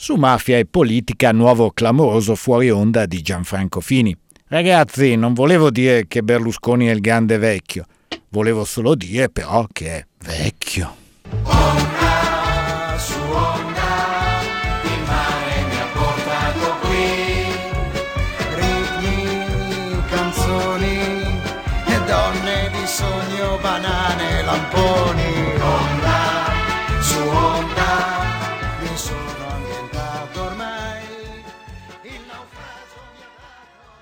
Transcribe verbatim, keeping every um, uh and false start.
Su mafia e politica, nuovo clamoroso fuori onda di Gianfranco Fini. Ragazzi, non volevo dire che Berlusconi è il grande vecchio, volevo solo dire però che è vecchio. Onda su onda, il mare mi ha portato qui. Ritmi, canzoni, e donne di sogno, banane, lamponi.